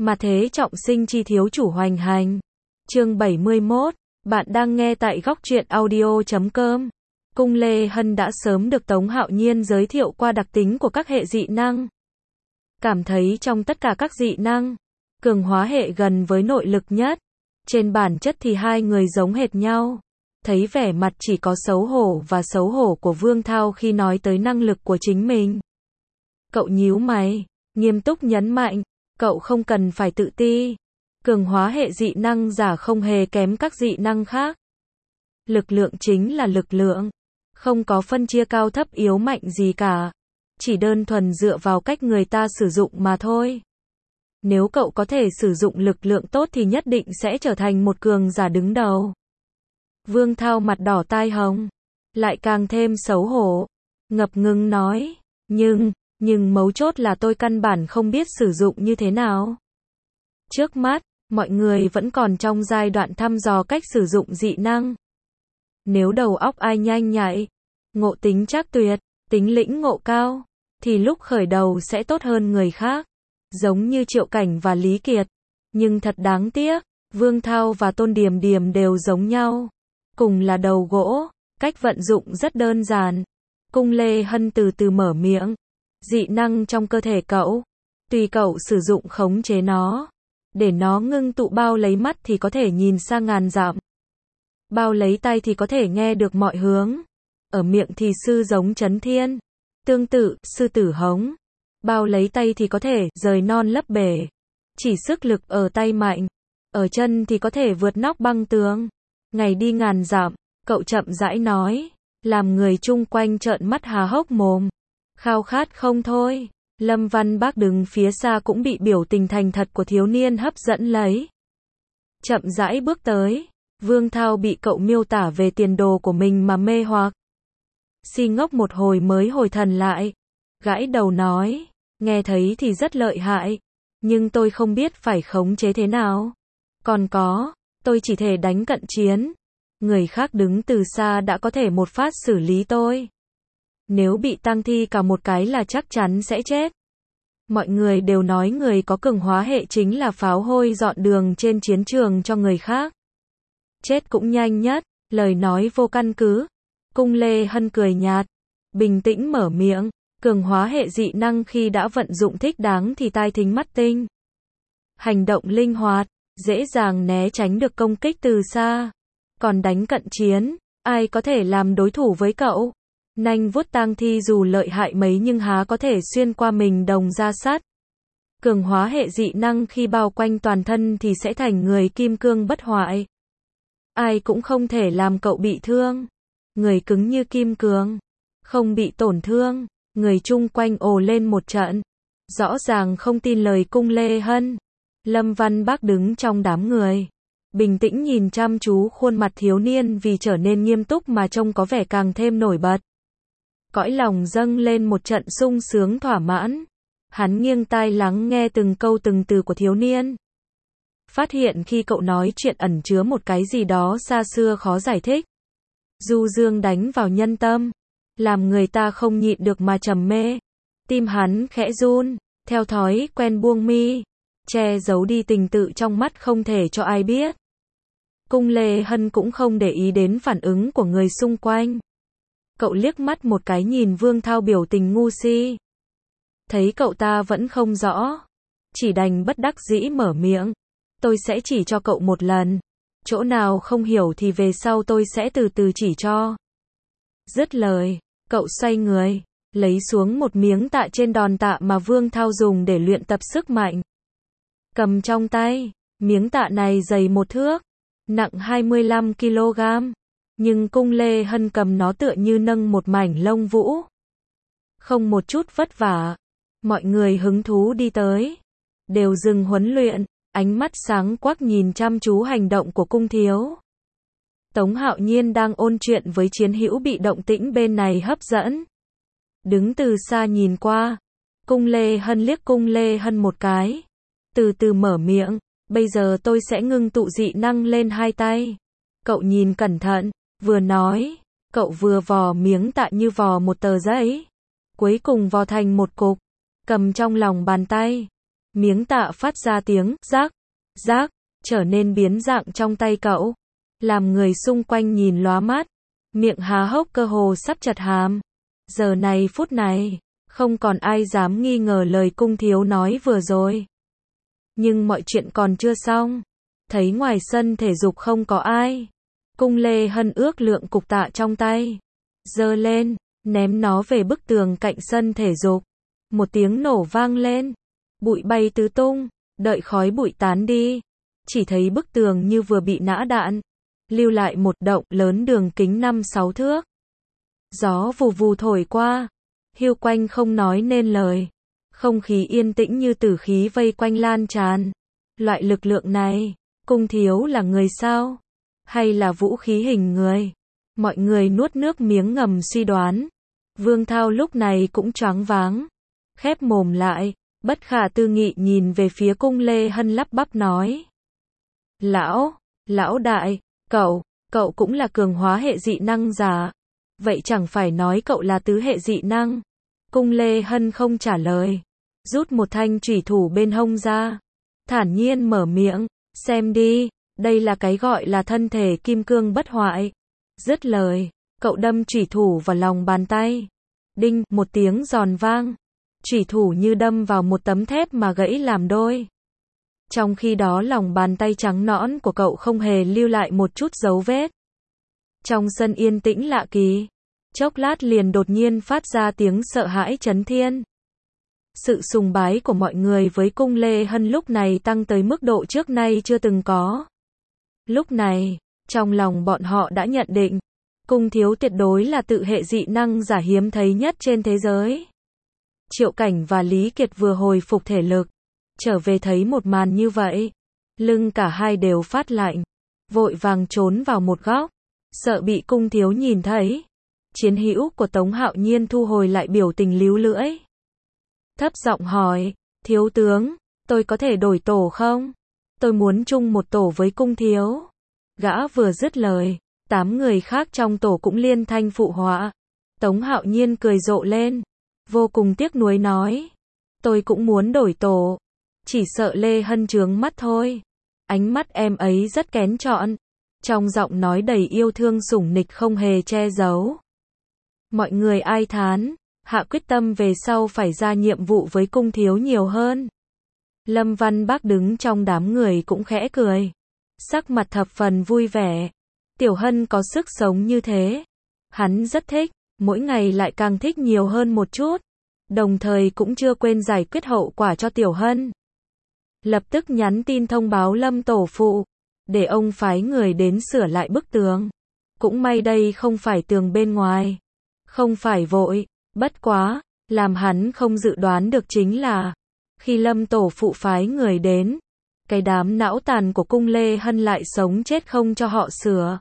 Mà thế trọng sinh chi thiếu chủ hoành hành. Chương 71, bạn đang nghe tại góc truyện audio.com. Cung Lê Hân đã sớm được Tống Hạo Nhiên giới thiệu qua đặc tính của các hệ dị năng. Cảm thấy trong tất cả các dị năng, cường hóa hệ gần với nội lực nhất. Trên bản chất thì hai người giống hệt nhau. Thấy vẻ mặt chỉ có xấu hổ và xấu hổ của Vương Thao khi nói tới năng lực của chính mình. Cậu nhíu mày, nghiêm túc nhấn mạnh, cậu không cần phải tự ti. Cường hóa hệ dị năng giả không hề kém các dị năng khác. Lực lượng chính là lực lượng. Không có phân chia cao thấp yếu mạnh gì cả. Chỉ đơn thuần dựa vào cách người ta sử dụng mà thôi. Nếu cậu có thể sử dụng lực lượng tốt thì nhất định sẽ trở thành một cường giả đứng đầu. Vương Thao mặt đỏ tai hồng, lại càng thêm xấu hổ, ngập ngừng nói, nhưng mấu chốt là tôi căn bản không biết sử dụng như thế nào. Trước mắt, mọi người vẫn còn trong giai đoạn thăm dò cách sử dụng dị năng. Nếu đầu óc ai nhanh nhạy, ngộ tính trác tuyệt, tính lĩnh ngộ cao, thì lúc khởi đầu sẽ tốt hơn người khác, giống như Triệu Cảnh và Lý Kiệt. Nhưng thật đáng tiếc, Vương Thao và Tôn Điềm Điềm đều giống nhau. Cùng là đầu gỗ, cách vận dụng rất đơn giản. Cung Lê Hân từ từ mở miệng. Dị năng trong cơ thể cậu, tùy cậu sử dụng khống chế nó. Để nó ngưng tụ bao lấy mắt thì có thể nhìn xa ngàn dặm. Bao lấy tay thì có thể nghe được mọi hướng. Ở miệng thì sư giống chấn thiên. Tương tự, sư tử hống. Bao lấy tay thì có thể rời non lấp bể. Chỉ sức lực ở tay mạnh. Ở chân thì có thể vượt nóc băng tường. Ngày đi ngàn dặm, cậu chậm rãi nói. Làm người chung quanh trợn mắt há hốc mồm. Khao khát không thôi. Lâm Văn Bác đứng phía xa cũng bị biểu tình thành thật của thiếu niên hấp dẫn lấy. Chậm rãi bước tới. Vương Thao bị cậu miêu tả về tiền đồ của mình mà mê hoặc. Si ngốc một hồi mới hồi thần lại. Gãi đầu nói. Nghe thấy thì rất lợi hại. Nhưng tôi không biết phải khống chế thế nào. Còn có, tôi chỉ thể đánh cận chiến. Người khác đứng từ xa đã có thể một phát xử lý tôi. Nếu bị tang thi cả một cái là chắc chắn sẽ chết. Mọi người đều nói người có cường hóa hệ chính là pháo hôi dọn đường trên chiến trường cho người khác. Chết cũng nhanh nhất, lời nói vô căn cứ. Cung Lê Hân cười nhạt, bình tĩnh mở miệng, cường hóa hệ dị năng khi đã vận dụng thích đáng thì tai thính mắt tinh. Hành động linh hoạt, dễ dàng né tránh được công kích từ xa. Còn đánh cận chiến, ai có thể làm đối thủ với cậu? Nanh vuốt tang thi dù lợi hại mấy nhưng há có thể xuyên qua mình đồng da sắt. Cường hóa hệ dị năng khi bao quanh toàn thân thì sẽ thành người kim cương bất hoại. Ai cũng không thể làm cậu bị thương. Người cứng như kim cương, không bị tổn thương. Người chung quanh ồ lên một trận. Rõ ràng không tin lời Cung Lê Hân. Lâm Văn Bác đứng trong đám người, bình tĩnh nhìn chăm chú khuôn mặt thiếu niên vì trở nên nghiêm túc mà trông có vẻ càng thêm nổi bật. Cõi lòng dâng lên một trận sung sướng thỏa mãn. Hắn nghiêng tai lắng nghe từng câu từng từ của thiếu niên. Phát hiện khi cậu nói chuyện ẩn chứa một cái gì đó xa xưa khó giải thích. Du dương đánh vào nhân tâm, làm người ta không nhịn được mà trầm mê. Tim hắn khẽ run, theo thói quen buông mi, che giấu đi tình tự trong mắt không thể cho ai biết. Cung Lê Hân cũng không để ý đến phản ứng của người xung quanh. Cậu liếc mắt một cái nhìn Vương Thao biểu tình ngu si. Thấy cậu ta vẫn không rõ, chỉ đành bất đắc dĩ mở miệng. Tôi sẽ chỉ cho cậu một lần. Chỗ nào không hiểu thì về sau tôi sẽ từ từ chỉ cho. Dứt lời, cậu xoay người, lấy xuống một miếng tạ trên đòn tạ mà Vương Thao dùng để luyện tập sức mạnh. Cầm trong tay, miếng tạ này dày 1 thước, nặng 25 kg. Nhưng Cung Lê Hân cầm nó tựa như nâng một mảnh lông vũ. Không một chút vất vả. Mọi người hứng thú đi tới. Đều dừng huấn luyện, ánh mắt sáng quắc nhìn chăm chú hành động của Cung thiếu. Tống Hạo Nhiên đang ôn chuyện với chiến hữu bị động tĩnh bên này hấp dẫn. Đứng từ xa nhìn qua. Cung Lê Hân liếc Cung Lê Hân một cái. Từ từ mở miệng. Bây giờ tôi sẽ ngưng tụ dị năng lên 2 tay. Cậu nhìn cẩn thận. Vừa nói, cậu vừa vò miếng tạ như vò một tờ giấy. Cuối cùng vò thành một cục. Cầm trong lòng bàn tay. Miếng tạ phát ra tiếng rác, rác, trở nên biến dạng trong tay cậu, làm người xung quanh nhìn lóa mắt, miệng há hốc cơ hồ sắp chật hàm. Giờ này phút này, không còn ai dám nghi ngờ lời cung thiếu nói vừa rồi. Nhưng mọi chuyện còn chưa xong. Thấy ngoài sân thể dục không có ai. Cung Lê Hân ước lượng cục tạ trong tay. Giơ lên, ném nó về bức tường cạnh sân thể dục. Một tiếng nổ vang lên. Bụi bay tứ tung, đợi khói bụi tán đi. Chỉ thấy bức tường như vừa bị nã đạn. Lưu lại một động lớn đường kính 5-6 thước. Gió vù vù thổi qua. Hiu quanh không nói nên lời. Không khí yên tĩnh như tử khí vây quanh lan tràn. Loại lực lượng này, cung thiếu là người sao? Hay là vũ khí hình người? Mọi người nuốt nước miếng ngầm suy đoán. Vương Thao lúc này cũng choáng váng. Khép mồm lại, bất khả tư nghị nhìn về phía cung Lê Hân lắp bắp nói. Lão đại, cậu cũng là cường hóa hệ dị năng giả. Vậy chẳng phải nói cậu là tứ hệ dị năng? Cung Lê Hân không trả lời. Rút một thanh chủy thủ bên hông ra. Thản nhiên mở miệng. Xem đi, đây là cái gọi là thân thể kim cương bất hoại. Dứt lời, cậu đâm chủy thủ vào lòng bàn tay. Đinh, một tiếng giòn vang. Chủy thủ như đâm vào một tấm thép mà gãy làm đôi. Trong khi đó lòng bàn tay trắng nõn của cậu không hề lưu lại một chút dấu vết. Trong sân yên tĩnh lạ kỳ. Chốc lát liền đột nhiên phát ra tiếng sợ hãi chấn thiên. Sự sùng bái của mọi người với cung Lê Hân lúc này tăng tới mức độ trước nay chưa từng có. Lúc này, trong lòng bọn họ đã nhận định, cung thiếu tuyệt đối là tự hệ dị năng giả hiếm thấy nhất trên thế giới. Triệu Cảnh và Lý Kiệt vừa hồi phục thể lực, trở về thấy một màn như vậy. Lưng cả hai đều phát lạnh, vội vàng trốn vào một góc, sợ bị cung thiếu nhìn thấy. Chiến hữu của Tống Hạo Nhiên thu hồi lại biểu tình líu lưỡi. Thấp giọng hỏi, thiếu tướng, tôi có thể đổi tổ không? Tôi muốn chung một tổ với cung thiếu. Gã vừa dứt lời, 8 người khác trong tổ cũng liên thanh phụ họa. Tống Hạo Nhiên cười rộ lên, vô cùng tiếc nuối nói. Tôi cũng muốn đổi tổ, chỉ sợ Lê Hân chướng mắt thôi. Ánh mắt em ấy rất kén chọn, trong giọng nói đầy yêu thương sủng nịch không hề che giấu. Mọi người ai thán, hạ quyết tâm về sau phải ra nhiệm vụ với cung thiếu nhiều hơn. Lâm Văn Bác đứng trong đám người cũng khẽ cười, sắc mặt thập phần vui vẻ. Tiểu Hân có sức sống như thế, hắn rất thích, mỗi ngày lại càng thích nhiều hơn một chút, đồng thời cũng chưa quên giải quyết hậu quả cho Tiểu Hân. Lập tức nhắn tin thông báo Lâm tổ phụ, để ông phái người đến sửa lại bức tường. Cũng may đây không phải tường bên ngoài, không phải vội. Bất quá, làm hắn không dự đoán được chính là, khi Lâm tổ phụ phái người đến, cái đám não tàn của cung Lê Hân lại sống chết không cho họ sửa.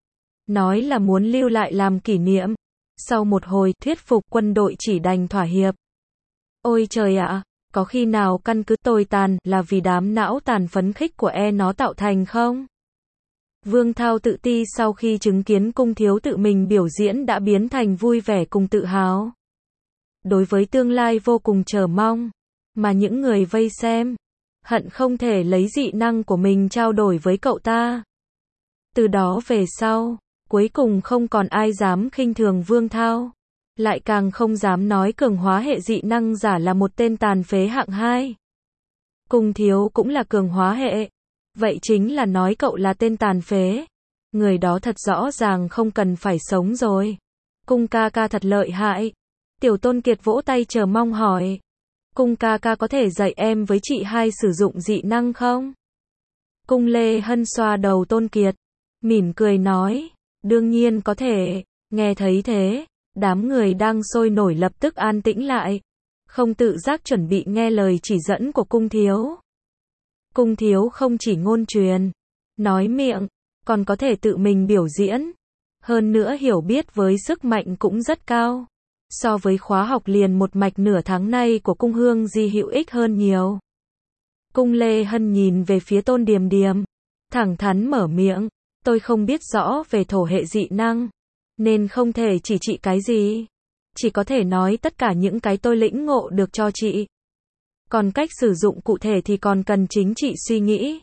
Nói là muốn lưu lại làm kỷ niệm. Sau một hồi thuyết phục quân đội chỉ đành thỏa hiệp. Ôi trời ạ, có khi nào căn cứ tồi tàn là vì đám não tàn phấn khích của nó tạo thành không? Vương Thao tự ti sau khi chứng kiến cung thiếu tự mình biểu diễn đã biến thành vui vẻ cùng tự hào. Đối với tương lai vô cùng chờ mong, mà những người vây xem, hận không thể lấy dị năng của mình trao đổi với cậu ta. Từ đó về sau, cuối cùng không còn ai dám khinh thường Vương Thao, lại càng không dám nói cường hóa hệ dị năng giả là một tên tàn phế hạng 2. Cung thiếu cũng là cường hóa hệ, vậy chính là nói cậu là tên tàn phế. Người đó thật rõ ràng không cần phải sống rồi. Cung ca ca thật lợi hại. Tiểu Tôn Kiệt vỗ tay chờ mong hỏi. Cung ca ca có thể dạy em với chị hai sử dụng dị năng không? Cung Lê Hân xoa đầu Tôn Kiệt, mỉm cười nói, đương nhiên có thể. Nghe thấy thế, đám người đang sôi nổi lập tức an tĩnh lại, không tự giác chuẩn bị nghe lời chỉ dẫn của cung thiếu. Cung thiếu không chỉ ngôn truyền, nói miệng, còn có thể tự mình biểu diễn. Hơn nữa hiểu biết với sức mạnh cũng rất cao. So với khóa học liền một mạch nửa tháng nay của cung Hương Di hữu ích hơn nhiều. Cung Lê Hân nhìn về phía Tôn Điềm Điềm, thẳng thắn mở miệng, tôi không biết rõ về thổ hệ dị năng, nên không thể chỉ chị cái gì. Chỉ có thể nói tất cả những cái tôi lĩnh ngộ được cho chị. Còn cách sử dụng cụ thể thì còn cần chính chị suy nghĩ.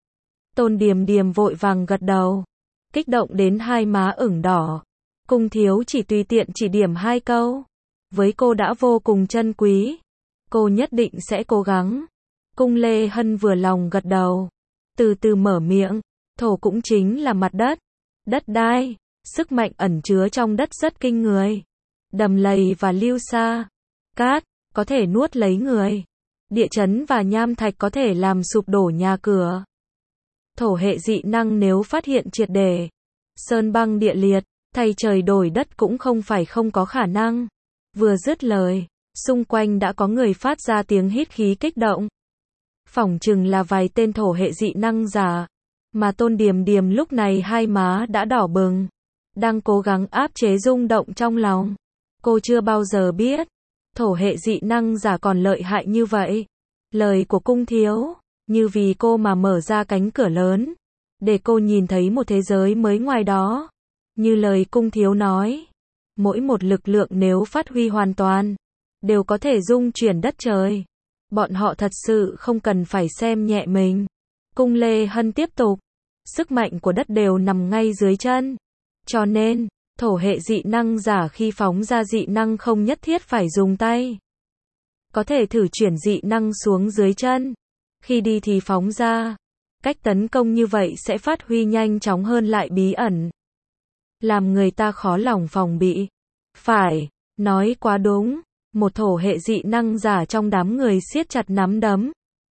Tôn Điềm Điềm vội vàng gật đầu, kích động đến hai má ửng đỏ. Cung thiếu chỉ tùy tiện chỉ điểm 2 câu. Với cô đã vô cùng trân quý. Cô nhất định sẽ cố gắng. Cung Lê Hân vừa lòng gật đầu. Từ từ mở miệng. Thổ cũng chính là mặt đất. Đất đai. Sức mạnh ẩn chứa trong đất rất kinh người. Đầm lầy và lưu sa. Cát, có thể nuốt lấy người. Địa chấn và nham thạch có thể làm sụp đổ nhà cửa. Thổ hệ dị năng nếu phát hiện triệt để. Sơn băng địa liệt, thay trời đổi đất cũng không phải không có khả năng. Vừa dứt lời, xung quanh đã có người phát ra tiếng hít khí kích động. Phỏng chừng là vài tên thổ hệ dị năng giả. Mà Tôn Điềm Điềm lúc này hai má đã đỏ bừng. Đang cố gắng áp chế rung động trong lòng. Cô chưa bao giờ biết. Thổ hệ dị năng giả còn lợi hại như vậy. Lời của cung thiếu. Như vì cô mà mở ra cánh cửa lớn. Để cô nhìn thấy một thế giới mới ngoài đó. Như lời cung thiếu nói. Mỗi một lực lượng nếu phát huy hoàn toàn. Đều có thể dung chuyển đất trời. Bọn họ thật sự không cần phải xem nhẹ mình. Cung Lê Hân tiếp tục. Sức mạnh của đất đều nằm ngay dưới chân. Cho nên, thổ hệ dị năng giả khi phóng ra dị năng không nhất thiết phải dùng tay. Có thể thử chuyển dị năng xuống dưới chân. Khi đi thì phóng ra. Cách tấn công như vậy sẽ phát huy nhanh chóng hơn lại bí ẩn. Làm người ta khó lòng phòng bị. Phải, nói quá đúng. Một thổ hệ dị năng giả trong đám người siết chặt nắm đấm.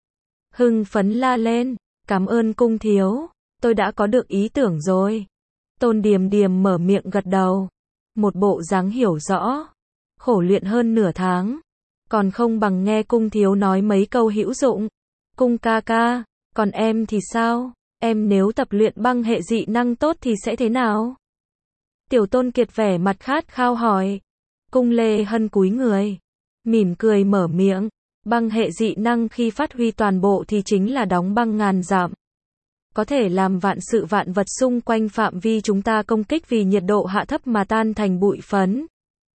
Hưng phấn la lên. Cảm ơn cung thiếu. Tôi đã có được ý tưởng rồi. Tôn Điềm Điềm mở miệng gật đầu. Một bộ dáng hiểu rõ. Khổ luyện hơn nửa tháng. Còn không bằng nghe cung thiếu nói mấy câu hữu dụng. Cung ca ca, còn em thì sao? Em nếu tập luyện băng hệ dị năng tốt thì sẽ thế nào? Tiểu Tôn Kiệt vẻ mặt khát khao hỏi. Cung Lê Hân cúi người. Mỉm cười mở miệng. Băng hệ dị năng khi phát huy toàn bộ thì chính là đóng băng ngàn dặm. Có thể làm vạn sự vạn vật xung quanh phạm vi chúng ta công kích vì nhiệt độ hạ thấp mà tan thành bụi phấn.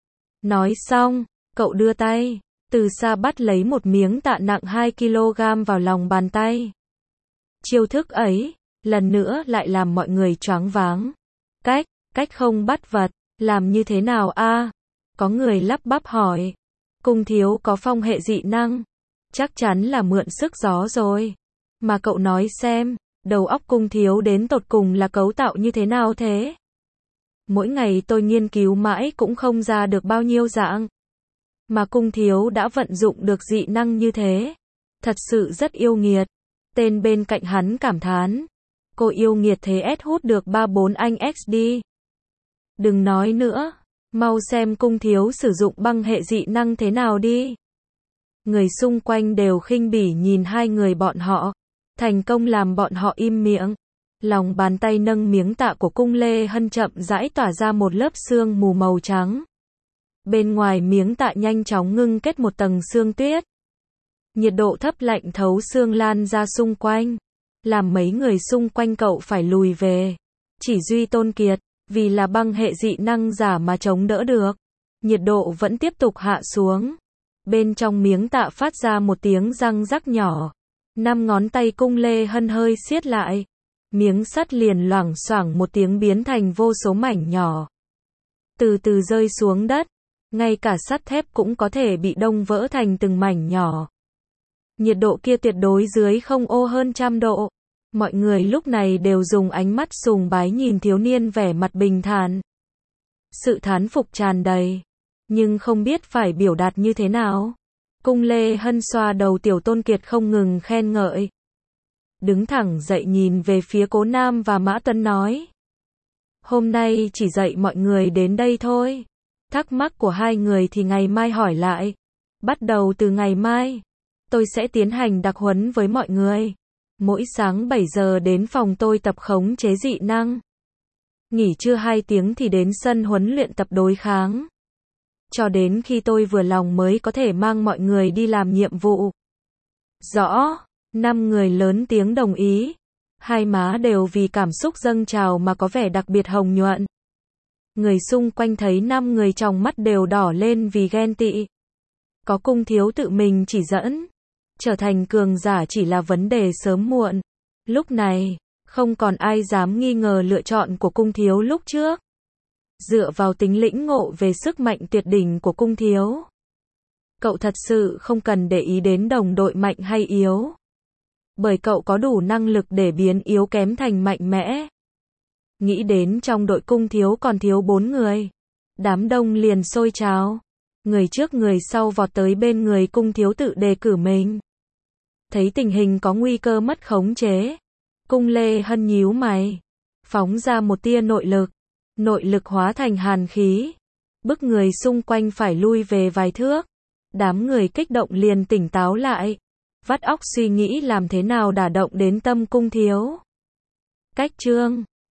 Nói xong, cậu đưa tay. Từ xa bắt lấy một miếng tạ nặng 2 kg vào lòng bàn tay. Chiêu thức ấy, lần nữa lại làm mọi người choáng váng. Cách không bắt vật, làm như thế nào a? Có người lắp bắp hỏi. Cung thiếu có phong hệ dị năng. Chắc chắn là mượn sức gió rồi. Mà cậu nói xem, đầu óc cung thiếu đến tột cùng là cấu tạo như thế nào thế? Mỗi ngày tôi nghiên cứu mãi cũng không ra được bao nhiêu dạng. Mà cung thiếu đã vận dụng được dị năng như thế. Thật sự rất yêu nghiệt. Tên bên cạnh hắn cảm thán. Cô yêu nghiệt thế hút được 3-4 anh XD. Đừng nói nữa. Mau xem cung thiếu sử dụng băng hệ dị năng thế nào đi. Người xung quanh đều khinh bỉ nhìn hai người bọn họ. Thành công làm bọn họ im miệng. Lòng bàn tay nâng miếng tạ của cung Lê Hân chậm rãi tỏa ra một lớp sương mù màu trắng. Bên ngoài miếng tạ nhanh chóng ngưng kết một tầng sương tuyết. Nhiệt độ thấp lạnh thấu xương lan ra xung quanh. Làm mấy người xung quanh cậu phải lùi về. Chỉ duy Tôn Kiệt, vì là băng hệ dị năng giả mà chống đỡ được. Nhiệt độ vẫn tiếp tục hạ xuống. Bên trong miếng tạ phát ra một tiếng răng rắc nhỏ. 5 ngón tay cung Lê Hân hơi siết lại. Miếng sắt liền loảng xoảng một tiếng biến thành vô số mảnh nhỏ. Từ từ rơi xuống đất. Ngay cả sắt thép cũng có thể bị đông vỡ thành từng mảnh nhỏ. Nhiệt độ kia tuyệt đối dưới không ô hơn 100 độ. Mọi người lúc này đều dùng ánh mắt sùng bái nhìn thiếu niên vẻ mặt bình thản. Sự thán phục tràn đầy. Nhưng không biết phải biểu đạt như thế nào. Cung Lê Hân xoa đầu Tiểu Tôn Kiệt không ngừng khen ngợi. Đứng thẳng dậy nhìn về phía Cố Nam và Mã Tuấn nói. Hôm nay chỉ dạy mọi người đến đây thôi. Thắc mắc của hai người thì ngày mai hỏi lại. Bắt đầu từ ngày mai, tôi sẽ tiến hành đặc huấn với mọi người. Mỗi sáng 7 giờ đến phòng tôi tập khống chế dị năng. Nghỉ trưa 2 tiếng thì đến sân huấn luyện tập đối kháng. Cho đến khi tôi vừa lòng mới có thể mang mọi người đi làm nhiệm vụ. Rõ, 5 người lớn tiếng đồng ý. Hai má đều vì cảm xúc dâng trào mà có vẻ đặc biệt hồng nhuận. Người xung quanh thấy 5 người trong mắt đều đỏ lên vì ghen tị. Có cung thiếu tự mình chỉ dẫn. trở thành cường giả chỉ là vấn đề sớm muộn. Lúc này, không còn ai dám nghi ngờ lựa chọn của cung thiếu lúc trước. Dựa vào tính lĩnh ngộ về sức mạnh tuyệt đỉnh của cung thiếu, cậu thật sự không cần để ý đến đồng đội mạnh hay yếu. Bởi cậu có đủ năng lực để biến yếu kém thành mạnh mẽ. Nghĩ đến trong đội cung thiếu còn thiếu 4 người. Đám đông liền sôi trào. Người trước người sau vọt tới bên người cung thiếu tự đề cử mình. Thấy tình hình có nguy cơ mất khống chế, Cung Lê Hân nhíu mày, phóng ra một tia nội lực. Nội lực hóa thành hàn khí, bức người xung quanh phải lui về vài thước. Đám người kích động liền tỉnh táo lại, vắt óc suy nghĩ làm thế nào đả động đến tâm cung thiếu. Cách chương